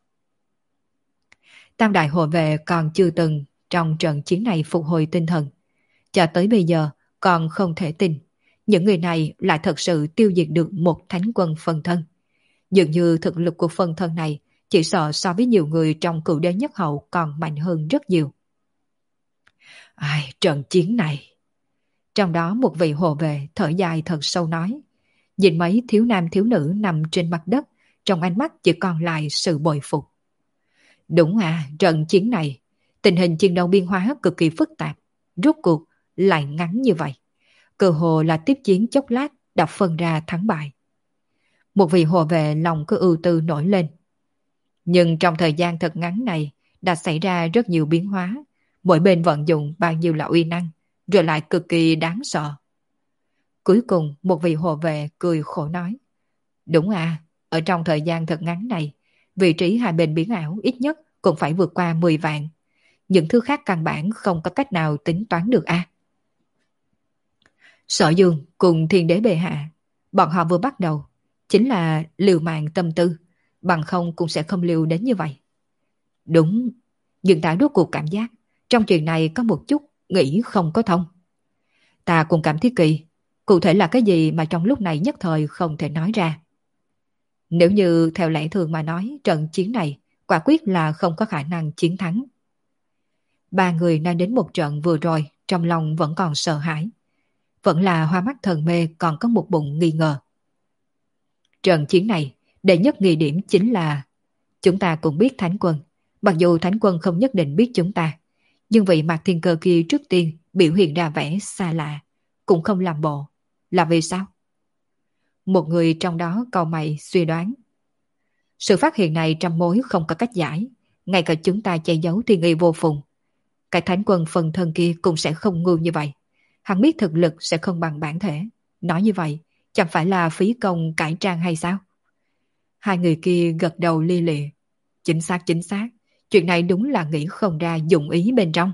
Speaker 1: Tam đại hộ vệ còn chưa từng trong trận chiến này phục hồi tinh thần. Cho tới bây giờ còn không thể tin, những người này lại thật sự tiêu diệt được một thánh quân phân thân. Dường như thực lực của phân thân này chỉ sợ so với nhiều người trong cựu đế nhất hậu còn mạnh hơn rất nhiều. Ai, trận chiến này. Trong đó một vị hộ vệ thở dài thật sâu nói, nhìn mấy thiếu nam thiếu nữ nằm trên mặt đất, trong ánh mắt chỉ còn lại sự bội phục. Đúng à, trận chiến này, tình hình chiến đấu biên hóa cực kỳ phức tạp, rốt cuộc lại ngắn như vậy. Cơ hồ là tiếp chiến chốc lát đã phân ra thắng bại. Một vị hộ vệ lòng cứ ưu tư nổi lên. Nhưng trong thời gian thật ngắn này đã xảy ra rất nhiều biến hóa, mỗi bên vận dụng bao nhiêu là uy năng, rồi lại cực kỳ đáng sợ. Cuối cùng một vị hộ vệ cười khổ nói, đúng à, ở trong thời gian thật ngắn này, vị trí hai bên biến ảo ít nhất cũng phải vượt qua mười vạn. Những thứ khác căn bản không có cách nào tính toán được a. À. Sở Dương cùng Thiên Đế bệ hạ, bọn họ vừa bắt đầu chính là liều mạng tâm tư, bằng không cũng sẽ không liều đến như vậy. Đúng, nhưng ta rốt cuộc cảm giác trong chuyện này có một chút nghĩ không có thông. Ta cũng cảm thấy kỳ, cụ thể là cái gì mà trong lúc này nhất thời không thể nói ra. Nếu như theo lẽ thường mà nói, trận chiến này quả quyết là không có khả năng chiến thắng. Ba người nói đến một trận vừa rồi, trong lòng vẫn còn sợ hãi. Vẫn là hoa mắt thần mê còn có một bụng nghi ngờ. Trận chiến này, đệ nhất nghi điểm chính là chúng ta cũng biết Thánh Quân. Mặc dù Thánh Quân không nhất định biết chúng ta, Nhưng vị Mạc Thiên Cơ kia trước tiên biểu hiện ra vẻ xa lạ, cũng không làm bộ. Là vì sao? Một người trong đó cau mày suy đoán. Sự phát hiện này trăm mối không có cách giải, ngay cả chúng ta che giấu thì nghi vô phùng. Cái thánh quân phần thân kia cũng sẽ không ngu như vậy. Hắn biết thực lực sẽ không bằng bản thể. Nói như vậy, chẳng phải là phí công cải trang hay sao? Hai người kia gật đầu li lịa. Chính xác chính xác, chuyện này đúng là nghĩ không ra dụng ý bên trong.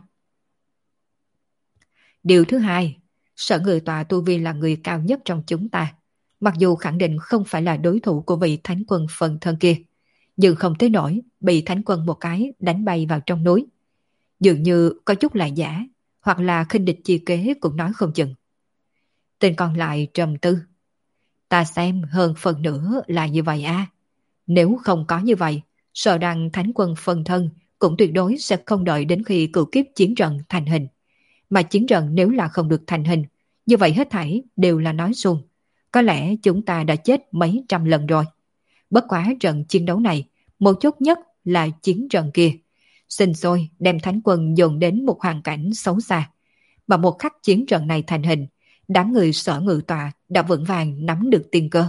Speaker 1: Điều thứ hai, Sở Người Tọa tu vi là người cao nhất trong chúng ta. Mặc dù khẳng định không phải là đối thủ của vị thánh quân phần thân kia, nhưng không tới nổi bị thánh quân một cái đánh bay vào trong núi. Dường như có chút là giả, hoặc là khinh địch chi kế cũng nói không chừng. Tên còn lại trầm tư. Ta xem hơn phần nữa là như vậy à. Nếu không có như vậy, sợ rằng thánh quân phần thân cũng tuyệt đối sẽ không đợi đến khi cửu kiếp chiến trận thành hình. Mà chiến trận nếu là không được thành hình, như vậy hết thảy đều là nói suông. Có lẽ chúng ta đã chết mấy trăm lần rồi. Bất quá trận chiến đấu này, mấu chốt nhất là chiến trận kia. Sinh sôi đem thánh quân dồn đến một hoàn cảnh xấu xa. Mà một khắc chiến trận này thành hình, đám người Sở Ngự Tọa đã vững vàng nắm được tiên cơ.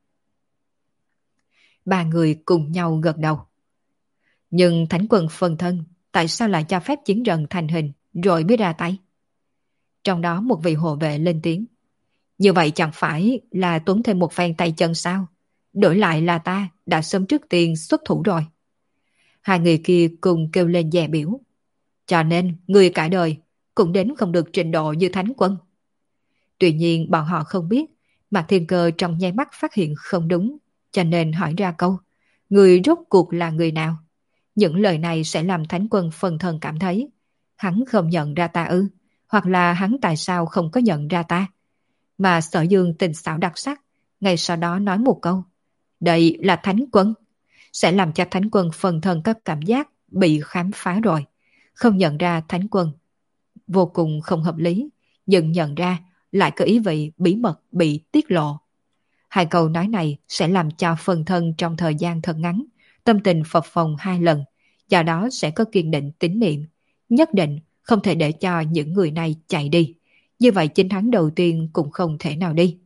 Speaker 1: Ba người cùng nhau gật đầu. Nhưng thánh quân phân thân, tại sao lại cho phép chiến trận thành hình rồi mới ra tay? Trong đó một vị hộ vệ lên tiếng. Như vậy chẳng phải là tốn thêm một phen tay chân sao? Đổi lại là ta đã sớm trước tiên xuất thủ rồi. Hai người kia cùng kêu lên dè biểu. Cho nên người cả đời cũng đến không được trình độ như thánh quân. Tuy nhiên bọn họ không biết, Mạc Thiên Cơ trong nháy mắt phát hiện không đúng, cho nên hỏi ra câu, người rốt cuộc là người nào? Những lời này sẽ làm thánh quân phân thân cảm thấy, hắn không nhận ra ta ư, hoặc là hắn tại sao không có nhận ra ta? Mà Sở Dương tình xảo đặc sắc, ngay sau đó nói một câu, đây là thánh quân, sẽ làm cho thánh quân phân thân có cảm giác bị khám phá rồi, không nhận ra thánh quân. Vô cùng không hợp lý, nhưng nhận ra lại có ý vị bí mật bị tiết lộ. Hai câu nói này sẽ làm cho phần thân trong thời gian thật ngắn, tâm tình phập phồng hai lần, do đó sẽ có kiên định tín niệm, nhất định không thể để cho những người này chạy đi. Như vậy chiến thắng đầu tiên cũng không thể nào đi.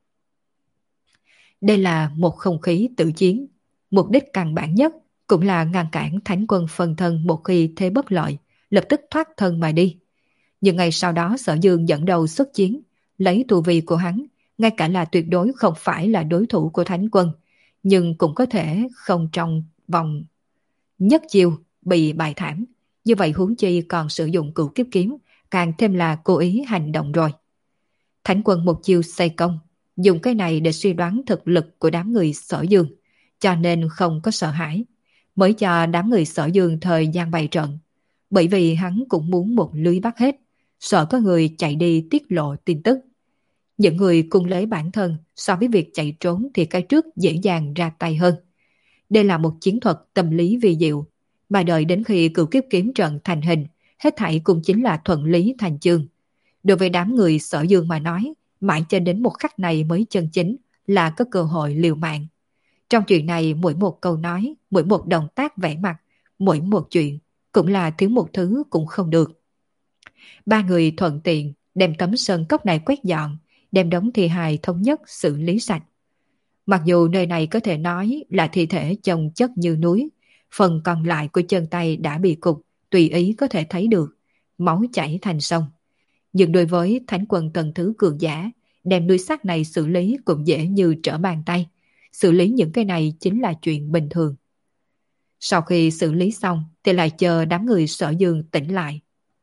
Speaker 1: Đây là một không khí tự chiến, mục đích căn bản nhất cũng là ngăn cản thánh quân phần thân một khi thế bất lợi, lập tức thoát thân mà đi. Nhưng ngày sau đó Sở Dương dẫn đầu xuất chiến, lấy tu vi của hắn, ngay cả là tuyệt đối không phải là đối thủ của thánh quân, nhưng cũng có thể không trong vòng nhất chiêu bị bại thảm. Như vậy huống chi còn sử dụng cửu kiếp kiếm, càng thêm là cố ý hành động rồi. Thánh quân một chiêu xây công, dùng cái này để suy đoán thực lực của đám người Sở Dương, cho nên không có sợ hãi, mới cho đám người Sở Dương thời gian bày trận. Bởi vì hắn cũng muốn một lưới bắt hết, sợ có người chạy đi tiết lộ tin tức. Những người cùng lấy bản thân so với việc chạy trốn thì cái trước dễ dàng ra tay hơn. Đây là một chiến thuật tâm lý vi diệu, mà đợi đến khi cửu kiếp kiếm trận thành hình, hết thảy cũng chính là thuận lý thành chương. Đối với đám người Sở Dương mà nói, mãi cho đến một khắc này mới chân chính là có cơ hội liều mạng. Trong chuyện này mỗi một câu nói, mỗi một động tác vẽ mặt, mỗi một chuyện cũng là thiếu một thứ cũng không được. Ba người thuận tiện đem tấm sơn cốc này quét dọn, đem đống thi hài thống nhất xử lý sạch. Mặc dù nơi này có thể nói là thi thể chồng chất như núi, phần còn lại của chân tay đã bị cục, tùy ý có thể thấy được, máu chảy thành sông. Nhưng đối với thánh quân tầng thứ cường giả, đem núi sắt này xử lý cũng dễ như trở bàn tay. Xử lý những cái này chính là chuyện bình thường. Sau khi xử lý xong thì lại chờ đám người Sở Dương tỉnh lại.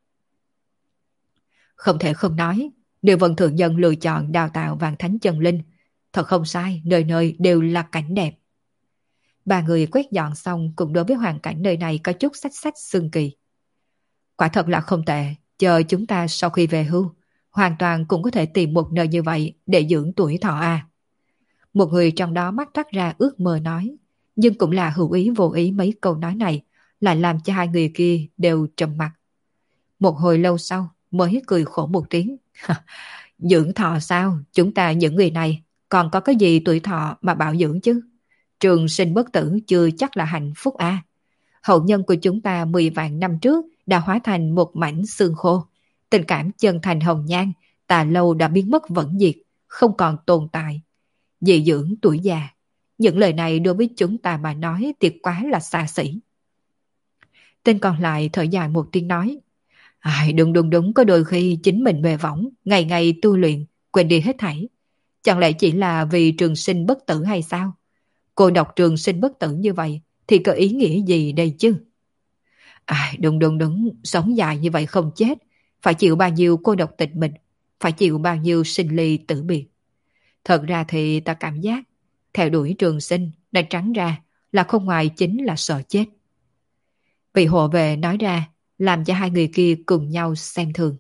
Speaker 1: Không thể không nói, Điều Vân Thượng Nhân lựa chọn đào tạo Vạn Thánh Chân Linh. Thật không sai, nơi nơi đều là cảnh đẹp. Ba người quét dọn xong cũng đối với hoàn cảnh nơi này có chút sách sách xương kỳ. Quả thật là không tệ, chờ chúng ta sau khi về hưu, hoàn toàn cũng có thể tìm một nơi như vậy để dưỡng tuổi thọ à. Một người trong đó mắt toát ra ước mơ nói, nhưng cũng là hữu ý vô ý mấy câu nói này, lại làm cho hai người kia đều trầm mặt. Một hồi lâu sau mới cười khổ một tiếng. Dưỡng thọ sao? Chúng ta những người này còn có cái gì tuổi thọ mà bảo dưỡng chứ? Trường sinh bất tử chưa chắc là hạnh phúc à. Hậu nhân của chúng ta mười vạn năm trước đã hóa thành một mảnh xương khô. Tình cảm chân thành hồng nhan, tà lâu đã biến mất vẫn diệt, không còn tồn tại. Dị dưỡng tuổi già. Những lời này đối với chúng ta mà nói thì quá là xa xỉ. Tên còn lại thở dài một tiếng nói. Ai, đúng đúng đúng, có đôi khi chính mình mê võng, ngày ngày tu luyện, quên đi hết thảy. Chẳng lẽ chỉ là vì trường sinh bất tử hay sao? Cô đọc trường sinh bất tử như vậy thì có ý nghĩa gì đây chứ? Ai, đúng đúng đúng, sống dài như vậy không chết, phải chịu bao nhiêu cô độc tịch mình, phải chịu bao nhiêu sinh ly tử biệt. Thật ra thì ta cảm giác theo đuổi trường sinh đã trắng ra là không ngoài chính là sợ chết. Vị hộ vệ nói ra làm cho hai người kia cùng nhau xem thường.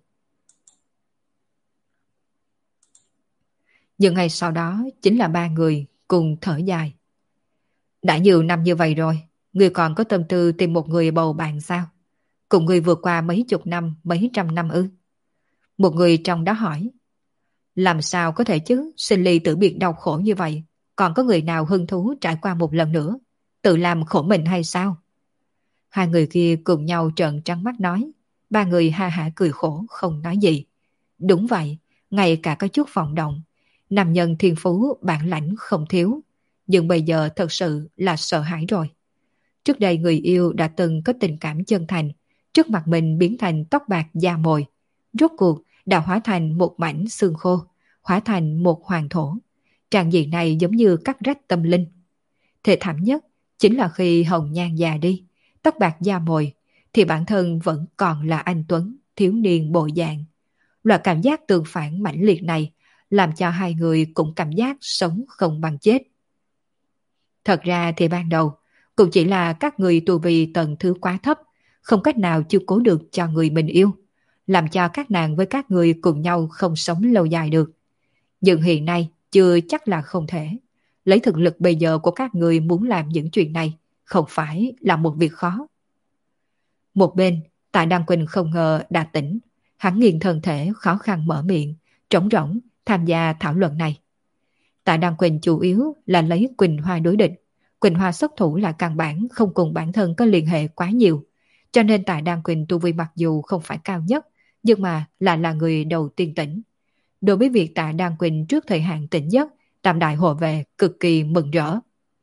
Speaker 1: Nhưng ngày sau đó chính là ba người cùng thở dài. Đã nhiều năm như vậy rồi, người còn có tâm tư tìm một người bầu bạn sao? Cùng người vượt qua mấy chục năm, mấy trăm năm ư? Một người trong đó hỏi. Làm sao có thể chứ, sinh ly tử biệt đau khổ như vậy, còn có người nào hứng thú trải qua một lần nữa, tự làm khổ mình hay sao? Hai người kia cùng nhau trợn trắng mắt nói, ba người ha hả cười khổ không nói gì. Đúng vậy, ngay cả có chút vọng động, nam nhân thiên phú bản lãnh không thiếu, nhưng bây giờ thật sự là sợ hãi rồi. Trước đây người yêu đã từng có tình cảm chân thành, trước mặt mình biến thành tóc bạc da mồi, rốt cuộc đã hóa thành một mảnh xương khô, hóa thành một hoàng thổ. Tràng diện này giống như cắt rách tâm linh. Thê thảm nhất chính là khi hồng nhan già đi, tóc bạc da mồi, thì bản thân vẫn còn là anh Tuấn, thiếu niên bộ dạng. Loại cảm giác tương phản mãnh liệt này làm cho hai người cũng cảm giác sống không bằng chết. Thật ra thì ban đầu cũng chỉ là các người tu vi tầng thứ quá thấp, không cách nào chiếu cố được cho người mình yêu, làm cho các nàng với các người cùng nhau không sống lâu dài được. Nhưng hiện nay chưa chắc là không thể. Lấy thực lực bây giờ của các người muốn làm những chuyện này không phải là một việc khó. Một bên, Tạ Đăng Quỳnh không ngờ đã tỉnh, hắn nghiêng thân thể khó khăn mở miệng, trống rỗng tham gia thảo luận này. Tạ Đăng Quỳnh chủ yếu là lấy Quỳnh Hoa đối địch. Quỳnh Hoa xuất thủ là căn bản không cùng bản thân có liên hệ quá nhiều, cho nên Tạ Đăng Quỳnh tu vi mặc dù không phải cao nhất, nhưng mà là là người đầu tiên tỉnh. Đối với việc Tạ Đăng Quỳnh trước thời hạn tỉnh giấc, Tam Đại hộ vệ cực kỳ mừng rỡ.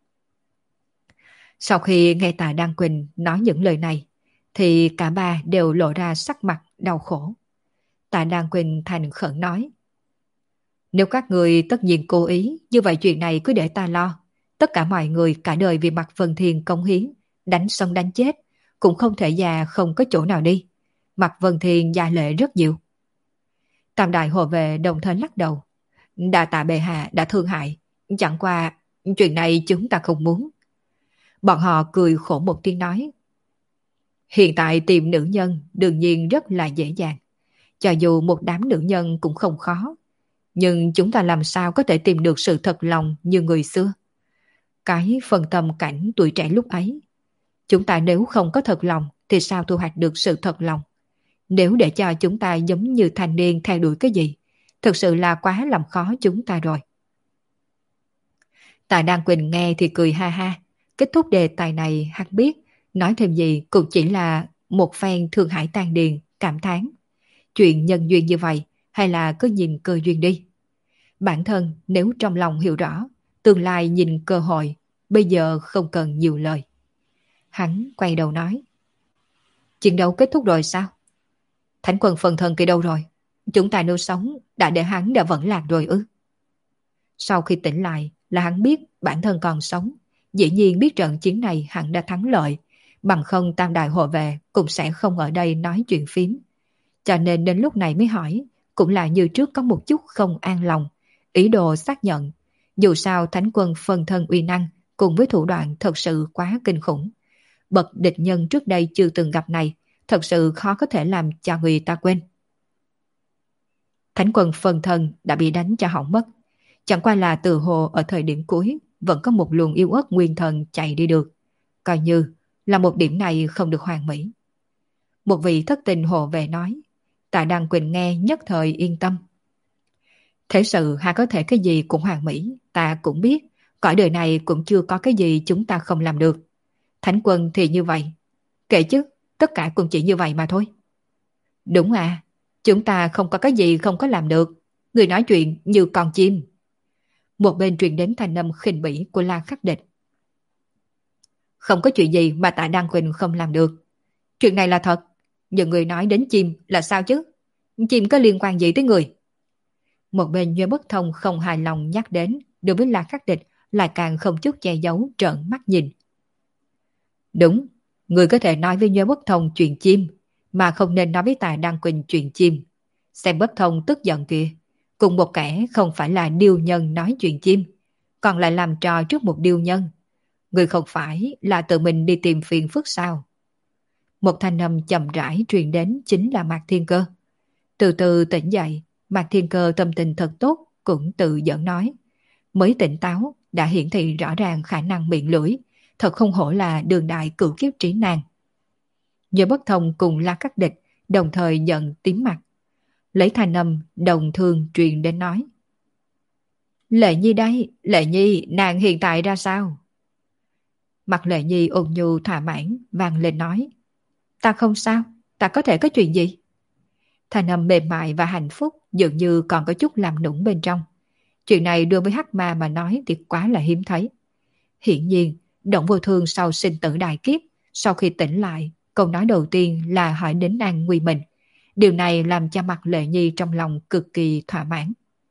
Speaker 1: Sau khi nghe Tạ Đăng Quỳnh nói những lời này, thì cả ba đều lộ ra sắc mặt đau khổ. Tạ Đăng Quỳnh thành khẩn nói, nếu các người tất nhiên cố ý, như vậy chuyện này cứ để ta lo. Tất cả mọi người cả đời vì Mạc Vân Thiên cống hiến, đánh xong đánh chết, cũng không thể già không có chỗ nào đi. Mạc Vân Thiên gia lệ rất nhiều. Tam Đại hộ vệ đồng thời lắc đầu. Đa tạ bệ hạ đã thương hại, chẳng qua chuyện này chúng ta không muốn. Bọn họ cười khổ một tiếng nói, hiện tại tìm nữ nhân đương nhiên rất là dễ dàng. Cho dù một đám nữ nhân cũng không khó, nhưng chúng ta làm sao có thể tìm được sự thật lòng như người xưa. Cái phần tâm cảnh tuổi trẻ lúc ấy, chúng ta nếu không có thật lòng thì sao thu hoạch được sự thật lòng. Nếu để cho chúng ta giống như thanh niên theo đuổi cái gì, thực sự là quá làm khó chúng ta rồi. Tạ Đăng Quỳnh nghe thì cười ha ha. Kết thúc đề tài này hắn biết, nói thêm gì cũng chỉ là một phen thương hải tan điền, cảm thán. Chuyện nhân duyên như vậy, hay là cứ nhìn cơ duyên đi. Bản thân nếu trong lòng hiểu rõ, tương lai nhìn cơ hội, bây giờ không cần nhiều lời. Hắn quay đầu nói, chiến đấu kết thúc rồi sao? Thánh quân phần thân kia đâu rồi? Chúng ta nếu sống đã để hắn đã vẫn lạc rồi ư? Sau khi tỉnh lại là hắn biết bản thân còn sống, dĩ nhiên biết trận chiến này hắn đã thắng lợi, bằng không Tam Đại hộ vệ cũng sẽ không ở đây nói chuyện phím. Cho nên đến lúc này mới hỏi, cũng là như trước có một chút không an lòng, ý đồ xác nhận. Dù sao Thánh quân phân thân uy năng cùng với thủ đoạn thật sự quá kinh khủng. Bậc địch nhân trước đây chưa từng gặp này, thật sự khó có thể làm cho người ta quên. Thánh quân phân thân đã bị đánh cho hỏng mất. Chẳng qua là từ hồ ở thời điểm cuối vẫn có một luồng yêu ớt nguyên thần chạy đi được. Coi như là một điểm này không được hoàn mỹ. Một vị thất tình hộ về nói, Tạ Đăng Quỳnh nghe nhất thời yên tâm. Thế sự hay có thể cái gì cũng hoàn mỹ, ta cũng biết, cõi đời này cũng chưa có cái gì chúng ta không làm được. Thánh quân thì như vậy. Kệ chứ, Tất cả cũng chỉ như vậy mà thôi. Đúng à, chúng ta không có cái gì không có làm được. Người nói chuyện như con chim. Một bên truyền đến thanh âm khinh bỉ của La Khắc Địch. Không có chuyện gì mà Tạ Đăng Quỳnh không làm được. Chuyện này là thật. Nhưng người nói đến chim là sao chứ? Chim có liên quan gì tới người? Một bên Nhuế Bất Thông không hài lòng nhắc đến, đối với La Khắc Địch lại càng không chút che giấu trợn mắt nhìn. Đúng, người có thể nói với Nhuế Bất Thông chuyện chim, mà không nên nói với Tạ Đăng Quỳnh chuyện chim. Xem Bất Thông tức giận kìa, cùng một kẻ không phải là điêu nhân nói chuyện chim, còn lại làm trò trước một điêu nhân. Người không phải là tự mình đi tìm phiền phức sao? Một thanh âm chậm rãi truyền đến chính là Mạc Thiên Cơ. Từ từ tỉnh dậy, Mạc Thiên Cơ tâm tình thật tốt, cũng tự giỡn nói. Mới tỉnh táo, đã hiển thị rõ ràng khả năng miệng lưỡi, thật không hổ là đường đại cửu kiếp trí nàng. Nhớ Bất Thông cùng La Cắt Địch, đồng thời giận tím mặt. Lấy thanh âm đồng thương truyền đến nói. Lệ Nhi đây, Lệ Nhi, nàng hiện tại ra sao? Mặt Lệ Nhi ôn nhu thỏa mãn, vang lên nói. Ta không sao, ta có thể có chuyện gì? Thanh âm mềm mại và hạnh phúc dường như còn có chút làm nũng bên trong. Chuyện này đối với Hắc Ma mà nói thì quá là hiếm thấy. Hiển nhiên, Động Vô Thương sau sinh tử đại kiếp, sau khi tỉnh lại, câu nói đầu tiên là hỏi đến an nguy mình. Điều này làm cho mặt Lệ Nhi trong lòng cực kỳ thỏa mãn.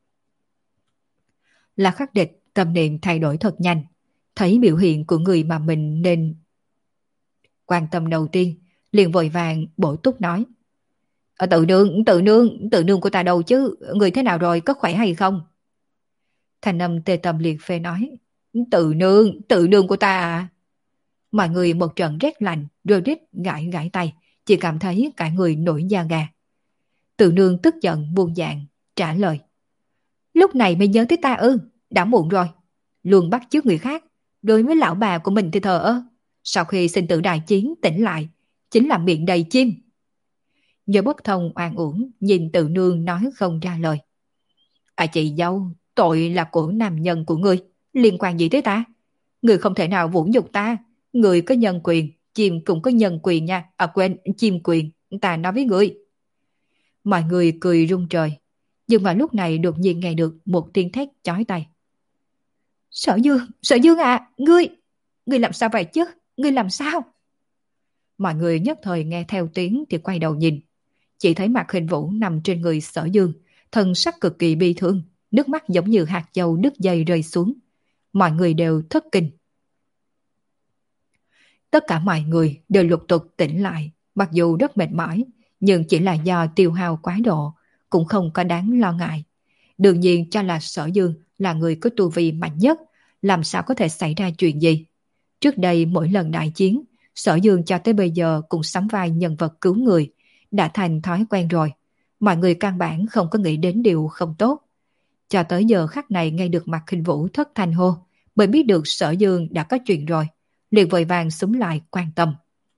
Speaker 1: La Khắc Địch tâm niệm thay đổi thật nhanh, thấy biểu hiện của người mà mình nên quan tâm đầu tiên, liền vội vàng bổ túc nói. Ở tự nương, tự nương, tự nương của ta đâu chứ, người thế nào rồi, có khỏe hay không? Thành âm tê tâm liệt phê nói. Tự nương, tự nương của ta à? Mọi người một trận rét lạnh, rồi rít gãi gãi tay, chỉ cảm thấy cả người nổi da gà. Tự nương tức giận buông dạng, trả lời. Lúc này mới nhớ tới ta ư, đã muộn rồi. Luôn bắt chước người khác, đối với lão bà của mình thì thờ ơ. Sau khi sinh tử đại chiến tỉnh lại, chính là miệng đầy chim. Nhớ Bất Thông oan uổng, nhìn tự nương nói không ra lời. À chị dâu, tội là của nam nhân của ngươi, liên quan gì tới ta? Ngươi không thể nào vũ nhục ta, ngươi có nhân quyền, chim cũng có nhân quyền nha, à quên, chim quyền, ta nói với ngươi. Mọi người cười rung trời, nhưng mà lúc này đột nhiên nghe được một tiếng thét chói tai. Sở Dương, Sở Dương à, ngươi, ngươi làm sao vậy chứ, ngươi làm sao? Mọi người nhất thời nghe theo tiếng thì quay đầu nhìn. Chỉ thấy Mạc Hình Vũ nằm trên người Sở Dương, thân sắc cực kỳ bi thương, nước mắt giống như hạt châu đứt dây rơi xuống. Mọi người đều thất kinh. Tất cả mọi người đều lục tục tỉnh lại, mặc dù rất mệt mỏi, nhưng chỉ là do tiêu hao quá độ, cũng không có đáng lo ngại. Đương nhiên cho là Sở Dương là người có tu vi mạnh nhất, làm sao có thể xảy ra chuyện gì. Trước đây mỗi lần đại chiến, Sở Dương cho tới bây giờ cũng sắm vai nhân vật cứu người, đã thành thói quen rồi. Mọi người căn bản không có nghĩ đến điều không tốt. Cho tới giờ khắc này nghe được Mạc Khinh Vũ thất thanh hô, bởi biết được Sở Dương đã có chuyện rồi, liền vội vàng xúm lại quan tâm.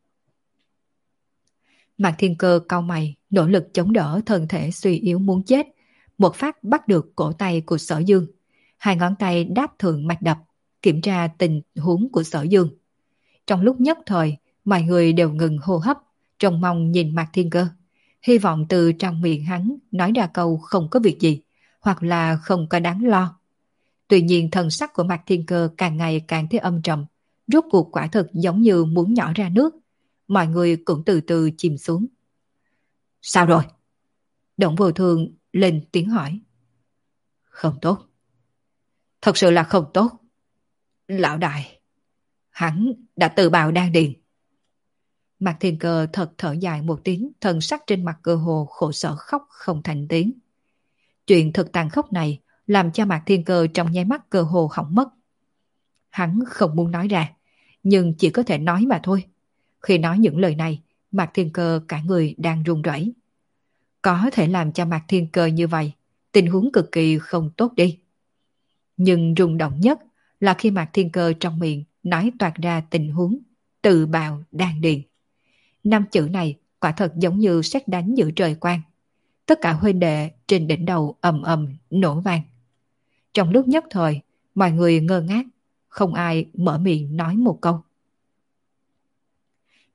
Speaker 1: Mạc Thiên Cơ cau mày, nỗ lực chống đỡ thân thể suy yếu muốn chết, một phát bắt được cổ tay của Sở Dương. Hai ngón tay đáp thượng mạch đập, kiểm tra tình huống của Sở Dương. Trong lúc nhất thời, mọi người đều ngừng hô hấp, trông mong nhìn Mạc Thiên Cơ. Hy vọng từ trong miệng hắn nói ra câu không có việc gì, hoặc là không có đáng lo. Tuy nhiên thần sắc của Mạc Thiên Cơ càng ngày càng thấy âm trầm, rốt cuộc quả thực giống như muốn nhỏ ra nước. Mọi người cũng từ từ chìm xuống. Sao rồi? Động Vô Thương lên tiếng hỏi. Không tốt. Thật sự là không tốt. Lão đại, hắn đã tự bào đan điền. Mạc Thiên Cơ thật thở dài một tiếng, thần sắc trên mặt cơ hồ khổ sở khóc không thành tiếng. Chuyện thật tàn khốc này làm cho Mạc Thiên Cơ trong nháy mắt cơ hồ hỏng mất. Hắn không muốn nói ra, nhưng chỉ có thể nói mà thôi. Khi nói những lời này, Mạc Thiên Cơ cả người đang run rẩy. Có thể làm cho Mạc Thiên Cơ như vậy, tình huống cực kỳ không tốt đi. Nhưng rung động nhất là khi Mạc Thiên Cơ trong miệng nói toạc ra tình huống tự bào đan điền. Năm chữ này quả thật giống như sét đánh giữa trời quang. Tất cả huynh đệ trên đỉnh đầu ầm ầm nổ vang. Trong lúc nhất thời, mọi người ngơ ngác, không ai mở miệng nói một câu.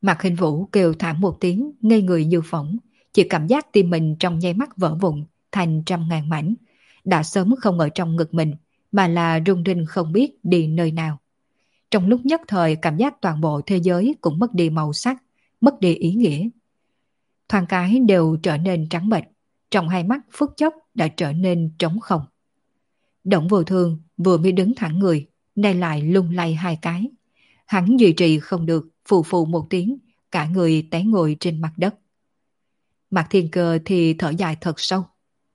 Speaker 1: Mạc Hình Vũ kêu thảm một tiếng, ngây người như phỏng, chỉ cảm giác tim mình trong nháy mắt vỡ vụn thành trăm ngàn mảnh, đã sớm không ở trong ngực mình, mà là rung rinh không biết đi nơi nào. Trong lúc nhất thời cảm giác toàn bộ thế giới cũng mất đi màu sắc, mất đi ý nghĩa. Thoáng cái đều trở nên trắng bệch, trong hai mắt phút chốc đã trở nên trống không. Động Vô Thương vừa mới đứng thẳng người, nay lại lung lay hai cái. Hắn duy trì không được, phù phù một tiếng, cả người té ngồi trên mặt đất. Mạc Thiên Cơ thì thở dài thật sâu.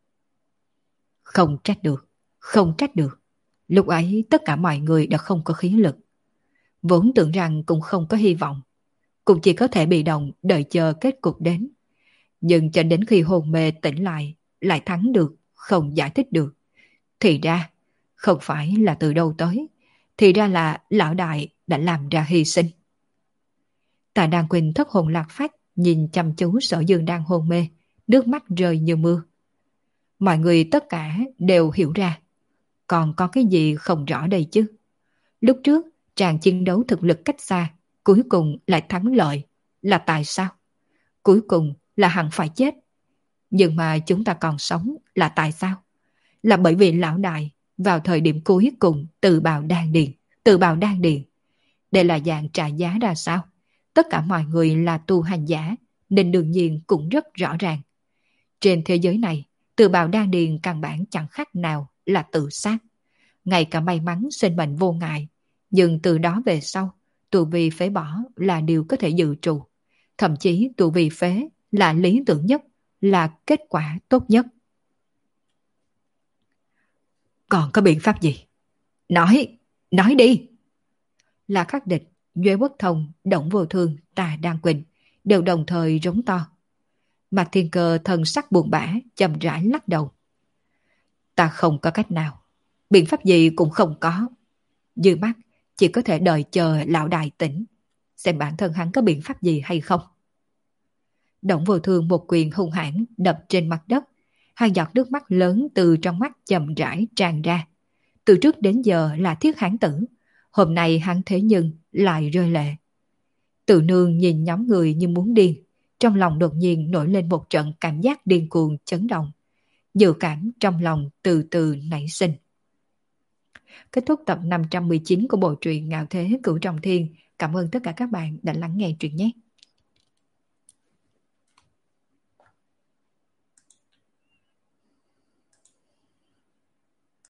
Speaker 1: Không trách được, không trách được. Lúc ấy tất cả mọi người đã không có khí lực. Vốn tưởng rằng cũng không có hy vọng, cũng chỉ có thể bị động đợi chờ kết cục đến. Nhưng cho đến khi hồn mê tỉnh lại, lại thắng được, không giải thích được. Thì ra, không phải là từ đâu tới, thì ra là lão đại đã làm ra hy sinh. Tạ Đan Quỳnh thất hồn lạc phách, nhìn chăm chú Sở Dương đang hôn mê, nước mắt rơi như mưa. Mọi người tất cả đều hiểu ra, còn có cái gì không rõ đây chứ. Lúc trước, tràng chiến đấu thực lực cách xa, cuối cùng lại thắng lợi, là tại sao? Cuối cùng là hẳn phải chết. Nhưng mà chúng ta còn sống là tại sao? Là bởi vì lão đại vào thời điểm cuối cùng tự bào đan điền, tự bào đan điền. Đây là dạng trả giá ra sao? Tất cả mọi người là tu hành giả, nên đương nhiên cũng rất rõ ràng. Trên thế giới này, tự bào đan điền căn bản chẳng khác nào là tự sát. Ngay cả may mắn sinh mệnh vô ngại, nhưng từ đó về sau, tu vi phế bỏ là điều có thể dự trù. Thậm chí tu vi phế là lý tưởng nhất, là kết quả tốt nhất. Còn có biện pháp gì? Nói, nói đi! Là Khắc Địch, Duệ Quốc Thông, Động Vô Thương, Tà Đan Quỳnh đều đồng thời rống to. Mạc Thiên Cơ thần sắc buồn bã, chậm rãi lắc đầu. Ta không có cách nào, biện pháp gì cũng không có. Dư mắt chỉ có thể đợi chờ lão đại tỉnh, xem bản thân hắn có biện pháp gì hay không. Động Vô Thương một quyền hung hãn đập trên mặt đất, hai giọt nước mắt lớn từ trong mắt chậm rãi tràn ra. Từ trước đến giờ là thiết hán tử, hôm nay hắn thế nhưng lại rơi lệ. Tự Nương nhìn nhóm người như muốn điên, trong lòng đột nhiên nổi lên một trận cảm giác điên cuồng chấn động. Dự cảm trong lòng từ từ nảy sinh. Kết thúc tập năm trăm mười chín của bộ truyện Ngạo Thế Cửu Trọng Thiên. Cảm ơn tất cả các bạn đã lắng nghe truyện nhé.